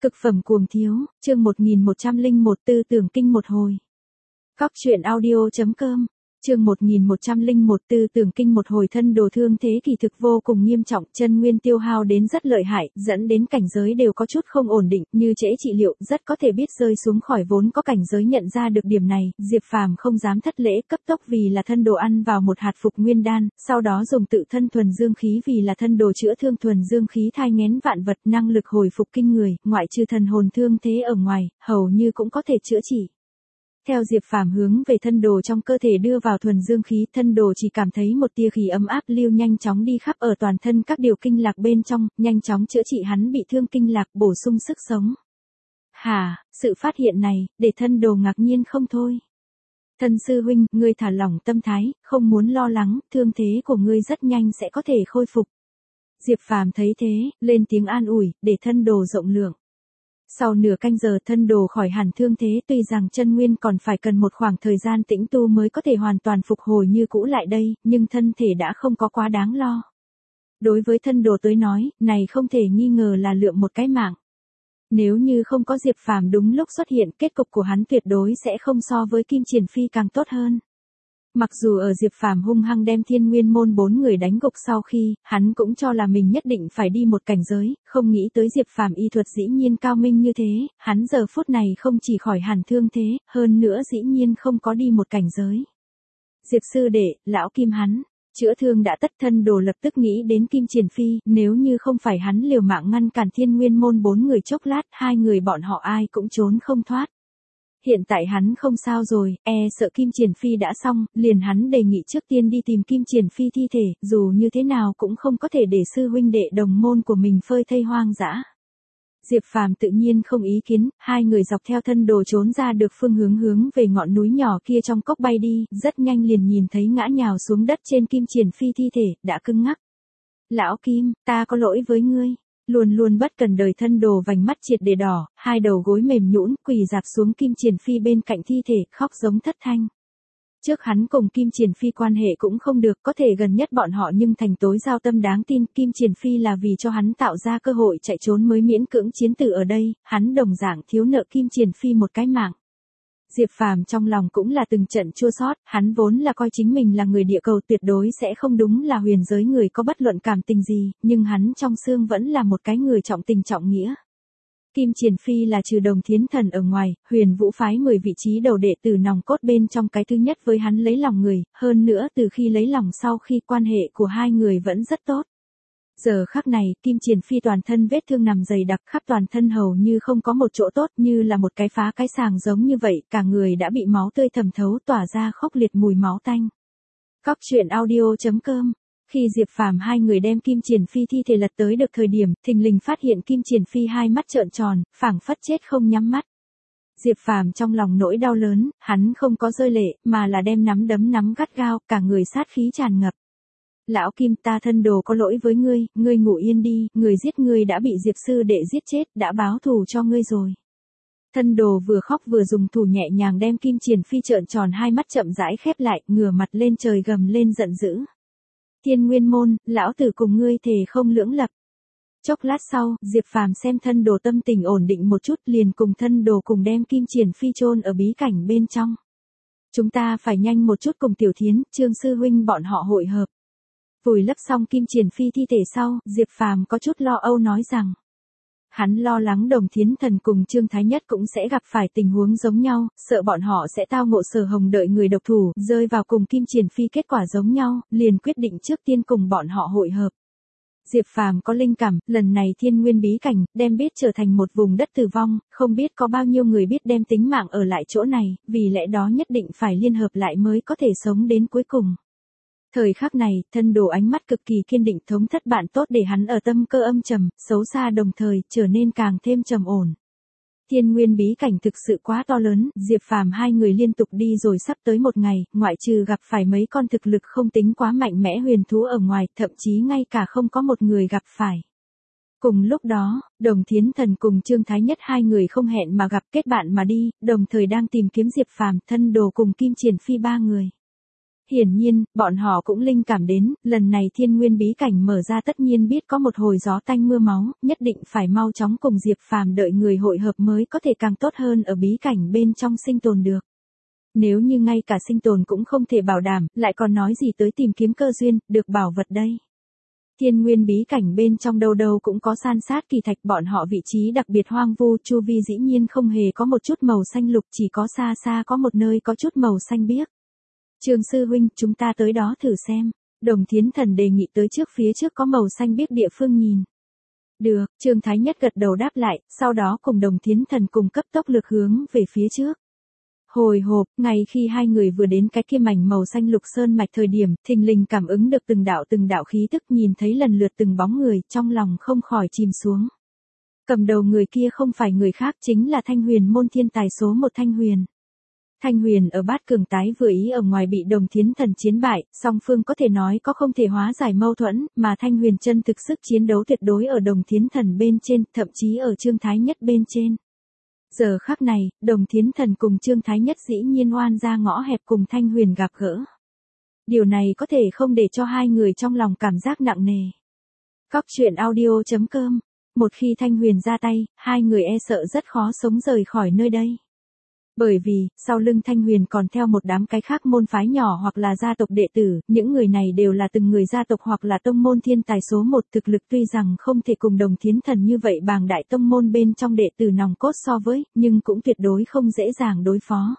Cực phẩm cuồng thiếu, chương 1101 tư tưởng kinh một hồi. Cóc truyện audio.com, chương 1101 tư tưởng kinh một hồi. Thân đồ thương thế kỳ thực vô cùng nghiêm trọng, chân nguyên tiêu hao đến rất lợi hại, dẫn đến cảnh giới đều có chút không ổn định, như trễ trị liệu, rất có thể biết rơi xuống khỏi. Vốn có cảnh giới nhận ra được điểm này, Diệp Phàm không dám thất lễ, cấp tốc vì là thân đồ ăn vào một hạt phục nguyên đan, sau đó dùng tự thân thuần dương khí vì là thân đồ chữa thương. Thuần dương khí thai nghén vạn vật, năng lực hồi phục kinh người, ngoại trừ thần hồn thương thế ở ngoài, hầu như cũng có thể chữa trị. Theo Diệp Phàm hướng về thân đồ trong cơ thể đưa vào thuần dương khí, thân đồ chỉ cảm thấy một tia khí ấm áp lưu nhanh chóng đi khắp ở toàn thân các điều kinh lạc bên trong, nhanh chóng chữa trị hắn bị thương kinh lạc, bổ sung sức sống. Sự phát hiện này, để thân đồ ngạc nhiên không thôi. Thân sư huynh, ngươi thả lỏng tâm thái, không muốn lo lắng, thương thế của ngươi rất nhanh sẽ có thể khôi phục. Diệp Phàm thấy thế, lên tiếng an ủi, để thân đồ rộng lượng. Sau nửa canh giờ thân đồ khỏi hẳn thương thế, tuy rằng chân nguyên còn phải cần một khoảng thời gian tĩnh tu mới có thể hoàn toàn phục hồi như cũ lại đây, nhưng thân thể đã không có quá đáng lo. Đối với thân đồ tới nói, này không thể nghi ngờ là lượm một cái mạng. Nếu như không có Diệp Phàm đúng lúc xuất hiện, kết cục của hắn tuyệt đối sẽ không so với Kim Triển Phi càng tốt hơn. Mặc dù ở Diệp Phàm hung hăng đem Thiên Nguyên môn 4 người đánh gục sau khi, hắn cũng cho là mình nhất định phải đi một cảnh giới, không nghĩ tới Diệp Phàm y thuật dĩ nhiên cao minh như thế, hắn giờ phút này không chỉ khỏi hẳn thương thế, hơn nữa dĩ nhiên không có đi một cảnh giới. Diệp sư đệ, lão Kim hắn, chữa thương đã tất. Thân đồ lập tức nghĩ đến Kim Triển Phi, nếu như không phải hắn liều mạng ngăn cản Thiên Nguyên môn 4 người chốc lát, hai người bọn họ ai cũng trốn không thoát. Hiện tại hắn không sao rồi, sợ Kim Triển Phi đã xong, liền hắn đề nghị trước tiên đi tìm Kim Triển Phi thi thể, dù như thế nào cũng không có thể để sư huynh đệ đồng môn của mình phơi thây hoang dã. Diệp Phàm tự nhiên không ý kiến, hai người dọc theo thân đồ trốn ra được phương hướng về ngọn núi nhỏ kia trong cốc bay đi, rất nhanh liền nhìn thấy ngã nhào xuống đất trên Kim Triển Phi thi thể, đã cứng ngắc. Lão Kim, ta có lỗi với ngươi. Luôn bất cần đời thân đồ vành mắt triệt để đỏ, hai đầu gối mềm nhũn quỳ dạp xuống Kim Triển Phi bên cạnh thi thể, khóc giống thất thanh. Trước hắn cùng Kim Triển Phi quan hệ cũng không được, có thể gần nhất bọn họ nhưng thành tối giao tâm đáng tin. Kim Triển Phi là vì cho hắn tạo ra cơ hội chạy trốn mới miễn cưỡng chiến tử ở đây, hắn đồng dạng thiếu nợ Kim Triển Phi một cái mạng. Diệp Phàm trong lòng cũng là từng trận chua xót, hắn vốn là coi chính mình là người địa cầu tuyệt đối sẽ không đúng là huyền giới người có bất luận cảm tình gì, nhưng hắn trong xương vẫn là một cái người trọng tình trọng nghĩa. Kim Triển Phi là trừ Đồng Thiến Thần ở ngoài, Huyền Vũ phái 10 vị trí đầu đệ tử nòng cốt bên trong cái thứ nhất với hắn lấy lòng người, hơn nữa từ khi lấy lòng sau khi quan hệ của hai người vẫn rất tốt. Giờ khắc này, Kim Triển Phi toàn thân vết thương nằm dày đặc khắp toàn thân hầu như không có một chỗ tốt, như là một cái phá cái sàng giống như vậy, cả người đã bị máu tươi thẩm thấu tỏa ra khốc liệt mùi máu tanh. Cóc truyện audio.com. Khi Diệp Phàm hai người đem Kim Triển Phi thi thể lật tới được thời điểm, thình lình phát hiện Kim Triển Phi hai mắt trợn tròn, phảng phất chết không nhắm mắt. Diệp Phàm trong lòng nỗi đau lớn, hắn không có rơi lệ, mà là đem nắm đấm nắm gắt gao, cả người sát khí tràn ngập. Lão Kim, ta thân đồ có lỗi với ngươi, ngươi ngủ yên đi, người giết ngươi đã bị Diệp sư đệ giết chết, đã báo thù cho ngươi rồi. Thân đồ vừa khóc vừa dùng thủ nhẹ nhàng đem Kim Triển Phi trợn tròn hai mắt chậm rãi khép lại, ngửa mặt lên trời gầm lên giận dữ. Thiên Nguyên môn, lão tử cùng ngươi thề không lưỡng lập. Chốc lát sau, Diệp Phàm xem thân đồ tâm tình ổn định một chút, liền cùng thân đồ cùng đem Kim Triển Phi chôn ở bí cảnh bên trong. Chúng ta phải nhanh một chút cùng Tiểu Thiến, Trương sư huynh bọn họ hội hợp. Vùi lấp xong Kim Triển Phi thi thể sau, Diệp Phàm có chút lo âu nói rằng. Hắn lo lắng Đồng Thiến Thần cùng Trương Thái Nhất cũng sẽ gặp phải tình huống giống nhau, sợ bọn họ sẽ tao ngộ Sở Hồng đợi người độc thủ, rơi vào cùng Kim Triển Phi kết quả giống nhau, liền quyết định trước tiên cùng bọn họ hội hợp. Diệp Phàm có linh cảm, lần này Thiên Nguyên bí cảnh, đem biết trở thành một vùng đất tử vong, không biết có bao nhiêu người biết đem tính mạng ở lại chỗ này, vì lẽ đó nhất định phải liên hợp lại mới có thể sống đến cuối cùng. Thời khắc này, thân đồ ánh mắt cực kỳ kiên định, thống thất bạn tốt để hắn ở tâm cơ âm trầm, xấu xa đồng thời, trở nên càng thêm trầm ổn. Thiên Nguyên bí cảnh thực sự quá to lớn, Diệp Phàm hai người liên tục đi rồi sắp tới một ngày, ngoại trừ gặp phải mấy con thực lực không tính quá mạnh mẽ huyền thú ở ngoài, thậm chí ngay cả không có một người gặp phải. Cùng lúc đó, Đồng Thiến Thần cùng Trương Thái Nhất hai người không hẹn mà gặp kết bạn mà đi, đồng thời đang tìm kiếm Diệp Phàm, thân đồ cùng Kim Triển Phi ba người. Hiển nhiên, bọn họ cũng linh cảm đến, lần này thiên nguyên bí cảnh mở ra tất nhiên biết có một hồi gió tanh mưa máu, nhất định phải mau chóng cùng Diệp Phàm đợi người hội hợp mới có thể càng tốt hơn ở bí cảnh bên trong sinh tồn được. Nếu như ngay cả sinh tồn cũng không thể bảo đảm, lại còn nói gì tới tìm kiếm cơ duyên, được bảo vật đây. Thiên nguyên bí cảnh bên trong đâu đâu cũng có san sát kỳ thạch, bọn họ vị trí đặc biệt hoang vu, chu vi dĩ nhiên không hề có một chút màu xanh lục, chỉ có xa xa có một nơi có chút màu xanh biếc. Trương sư huynh, chúng ta tới đó thử xem. Đồng Thiến Thần đề nghị tới trước phía trước có màu xanh biếc địa phương nhìn. Được, Trương Thái Nhất gật đầu đáp lại, sau đó cùng Đồng Thiến Thần cùng cấp tốc lực hướng về phía trước. Hồi hộp, ngay khi hai người vừa đến cái kia mảnh màu xanh lục sơn mạch thời điểm, thình lình cảm ứng được từng đạo khí tức, nhìn thấy lần lượt từng bóng người, trong lòng không khỏi chìm xuống. Cầm đầu người kia không phải người khác, chính là Thanh Huyền môn thiên tài số 1 Thanh Huyền. Thanh Huyền ở Bát Cường tái vừa ý ở ngoài bị Đồng Thiến Thần chiến bại, song phương có thể nói có không thể hóa giải mâu thuẫn, mà Thanh Huyền chân thực sức chiến đấu tuyệt đối ở Đồng Thiến Thần bên trên, thậm chí ở Trương Thái Nhất bên trên. Giờ khắc này, Đồng Thiến Thần cùng Trương Thái Nhất dĩ nhiên oan ra ngõ hẹp cùng Thanh Huyền gặp gỡ. Điều này có thể không để cho hai người trong lòng cảm giác nặng nề. Cóc truyện audio.com. Một khi Thanh Huyền ra tay, hai người e sợ rất khó sống rời khỏi nơi đây. Bởi vì, sau lưng Thanh Huyền còn theo một đám cái khác môn phái nhỏ hoặc là gia tộc đệ tử, những người này đều là từng người gia tộc hoặc là tông môn thiên tài số 1, thực lực tuy rằng không thể cùng Đồng Thiến Thần như vậy bàng đại tông môn bên trong đệ tử nòng cốt so với, nhưng cũng tuyệt đối không dễ dàng đối phó.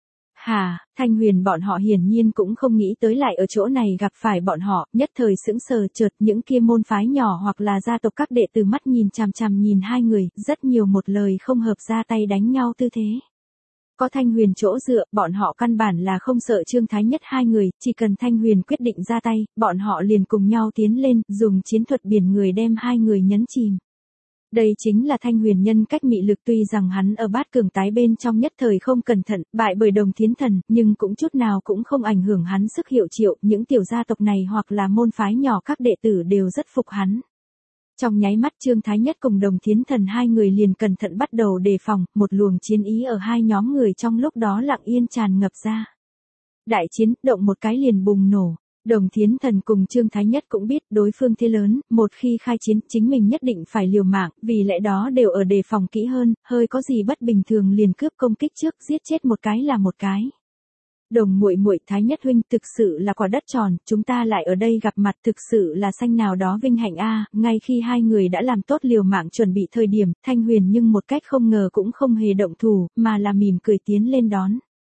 Thanh Huyền bọn họ hiển nhiên cũng không nghĩ tới lại ở chỗ này gặp phải bọn họ, nhất thời sững sờ, chợt những kia môn phái nhỏ hoặc là gia tộc các đệ tử mắt nhìn chằm chằm nhìn hai người, rất nhiều một lời không hợp ra tay đánh nhau tư thế. Có Thanh Huyền chỗ dựa, bọn họ căn bản là không sợ Trương Thái Nhất hai người, chỉ cần Thanh Huyền quyết định ra tay, bọn họ liền cùng nhau tiến lên, dùng chiến thuật biển người đem hai người nhấn chìm. Đây chính là Thanh Huyền nhân cách mị lực, tuy rằng hắn ở Bát Cường tái bên trong nhất thời không cẩn thận, bại bởi Đồng Thiến Thần, nhưng cũng chút nào cũng không ảnh hưởng hắn sức hiệu triệu, những tiểu gia tộc này hoặc là môn phái nhỏ các đệ tử đều rất phục hắn. Trong nháy mắt Trương Thái Nhất cùng Đồng Thiến Thần hai người liền cẩn thận bắt đầu đề phòng, một luồng chiến ý ở hai nhóm người trong lúc đó lặng yên tràn ngập ra. Đại chiến, động một cái liền bùng nổ. Đồng Thiến Thần cùng Trương Thái Nhất cũng biết đối phương thế lớn, một khi khai chiến chính mình nhất định phải liều mạng, vì lẽ đó đều ở đề phòng kỹ hơn, hơi có gì bất bình thường liền cướp công kích trước, giết chết một cái là một cái. Đồng muội muội, Thái Nhất huynh, thực sự là quả đất tròn, chúng ta lại ở đây gặp mặt, thực sự là xanh nào đó vinh hạnh a. Ngay khi hai người đã làm tốt liều mạng chuẩn bị thời điểm, Thanh Huyền nhưng một cách không ngờ cũng không hề động thủ, mà là mỉm cười tiến lên đón.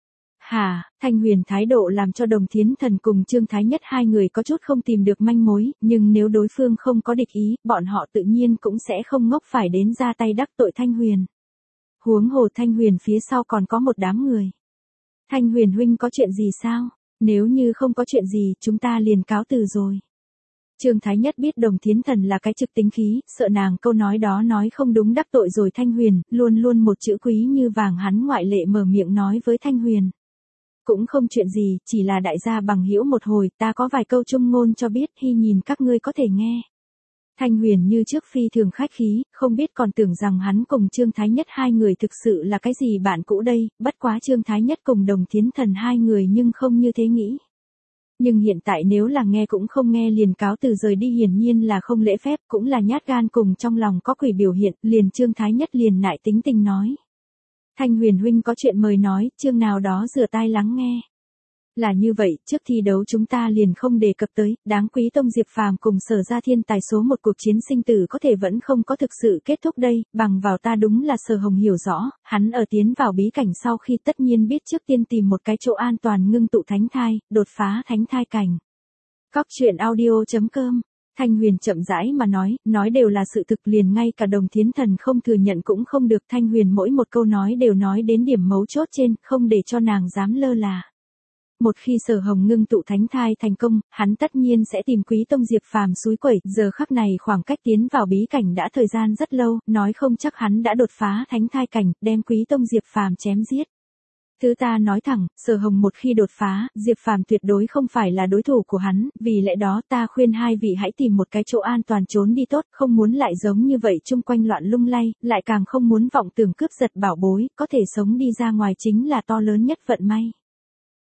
Thanh Huyền thái độ làm cho Đồng Thiến Thần cùng Trương Thái Nhất hai người có chút không tìm được manh mối, nhưng nếu đối phương không có địch ý, bọn họ tự nhiên cũng sẽ không ngốc phải đến ra tay đắc tội Thanh Huyền. Huống hồ Thanh Huyền phía sau còn có một đám người. Thanh Huyền huynh có chuyện gì sao? Nếu như không có chuyện gì, chúng ta liền cáo từ rồi. Trương Thái Nhất biết Đồng Thiến Thần là cái trực tính khí, sợ nàng câu nói đó nói không đúng đắc tội rồi Thanh Huyền, luôn luôn một chữ quý như vàng, hắn ngoại lệ mở miệng nói với Thanh Huyền. Cũng không chuyện gì, chỉ là đại gia bằng hữu một hồi, ta có vài câu chung ngôn cho biết, hy nhìn các ngươi có thể nghe. Thanh Huyền như trước phi thường khách khí, không biết còn tưởng rằng hắn cùng Trương Thái Nhất hai người thực sự là cái gì bạn cũ đây, bất quá Trương Thái Nhất cùng Đồng Thiến Thần hai người nhưng không như thế nghĩ. Nhưng hiện tại nếu là nghe cũng không nghe liền cáo từ rời đi hiển nhiên là không lễ phép, cũng là nhát gan cùng trong lòng có quỷ biểu hiện, liền Trương Thái Nhất liền nại tính tình nói. Thanh Huyền huynh có chuyện mời nói, Trương nào đó rửa tai lắng nghe. Là như vậy, trước thi đấu chúng ta liền không đề cập tới, đáng quý tông Diệp Phàm cùng Sở Gia thiên tài số 1 cuộc chiến sinh tử có thể vẫn không có thực sự kết thúc đây, bằng vào ta đúng là Sở Hồng hiểu rõ, hắn ở tiến vào bí cảnh sau khi tất nhiên biết trước tiên tìm một cái chỗ an toàn ngưng tụ thánh thai, đột phá thánh thai cảnh. Cóc truyện audio.com. Thanh Huyền chậm rãi mà nói đều là sự thực, liền ngay cả Đồng Thiến Thần không thừa nhận cũng không được. Thanh Huyền mỗi một câu nói đều nói đến điểm mấu chốt trên, không để cho nàng dám lơ là. Một khi Sở Hồng ngưng tụ thánh thai thành công, hắn tất nhiên sẽ tìm Quý tông Diệp Phàm xúi quẩy, giờ khắc này khoảng cách tiến vào bí cảnh đã thời gian rất lâu, nói không chắc hắn đã đột phá thánh thai cảnh, đem Quý tông Diệp Phàm chém giết. Thứ ta nói thẳng, Sở Hồng một khi đột phá, Diệp Phàm tuyệt đối không phải là đối thủ của hắn, vì lẽ đó ta khuyên hai vị hãy tìm một cái chỗ an toàn trốn đi tốt, không muốn lại giống như vậy chung quanh loạn lung lay, lại càng không muốn vọng tưởng cướp giật bảo bối, có thể sống đi ra ngoài chính là to lớn nhất vận may.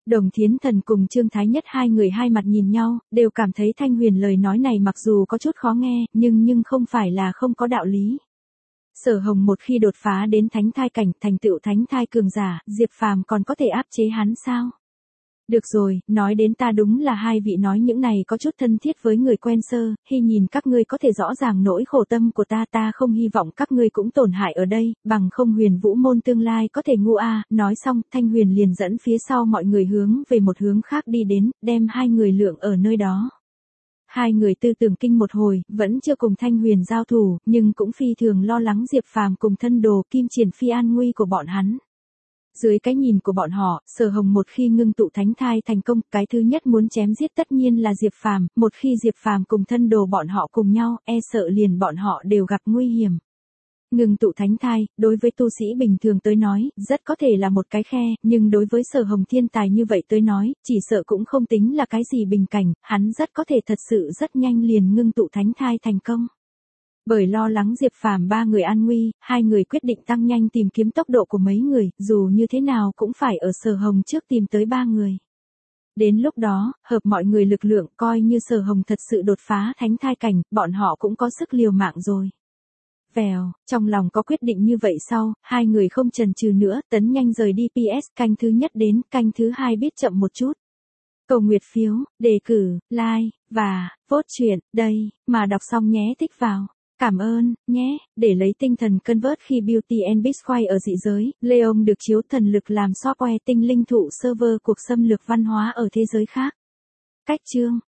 Đồng Thiến Thần cùng Trương Thái Nhất hai người hai mặt nhìn nhau, đều cảm thấy Thanh Huyền lời nói này mặc dù có chút khó nghe, nhưng không phải là không có đạo lý. Sở Hồng một khi đột phá đến thánh thai cảnh, thành tựu thánh thai cường giả, Diệp Phàm còn có thể áp chế hắn sao? Được rồi, nói đến ta đúng là hai vị nói những này có chút thân thiết với người quen sơ, khi nhìn các ngươi có thể rõ ràng nỗi khổ tâm của ta không hy vọng các ngươi cũng tổn hại ở đây, bằng không Huyền Vũ môn tương lai có thể ngu a. Nói xong, Thanh Huyền liền dẫn phía sau mọi người hướng về một hướng khác đi đến, đem hai người lượng ở nơi đó. Hai người tư tưởng kinh một hồi, vẫn chưa cùng Thanh Huyền giao thủ, nhưng cũng phi thường lo lắng Diệp Phàm cùng thân đồ Kim Triển Phi an nguy của bọn hắn. Dưới cái nhìn của bọn họ, Sở Hồng một khi ngưng tụ thánh thai thành công, cái thứ nhất muốn chém giết tất nhiên là Diệp Phàm, một khi Diệp Phàm cùng thân đồ bọn họ cùng nhau, e sợ liền bọn họ đều gặp nguy hiểm. Ngưng tụ thánh thai, đối với tu sĩ bình thường tới nói, rất có thể là một cái khe, nhưng đối với Sở Hồng thiên tài như vậy tới nói, chỉ sợ cũng không tính là cái gì bình cảnh, hắn rất có thể thật sự rất nhanh liền ngưng tụ thánh thai thành công. Bởi lo lắng Diệp Phàm ba người an nguy, hai người quyết định tăng nhanh tìm kiếm tốc độ của mấy người, dù như thế nào cũng phải ở Sở Hồng trước tìm tới ba người. Đến lúc đó, hợp mọi người lực lượng, coi như Sở Hồng thật sự đột phá thánh thai cảnh, bọn họ cũng có sức liều mạng rồi. Vèo, trong lòng có quyết định như vậy sau, hai người không chần chừ nữa, tấn nhanh rời đi. PS, canh thứ nhất đến, canh thứ hai biết chậm một chút. Cầu nguyệt phiếu, đề cử, like, và vote chuyện, đây, mà đọc xong nhé thích vào. Cảm ơn, nhé, để lấy tinh thần convert khi Beauty and Beast khoai ở dị giới, Leon được chiếu thần lực làm software tinh linh thụ server cuộc xâm lược văn hóa ở thế giới khác. Cách chương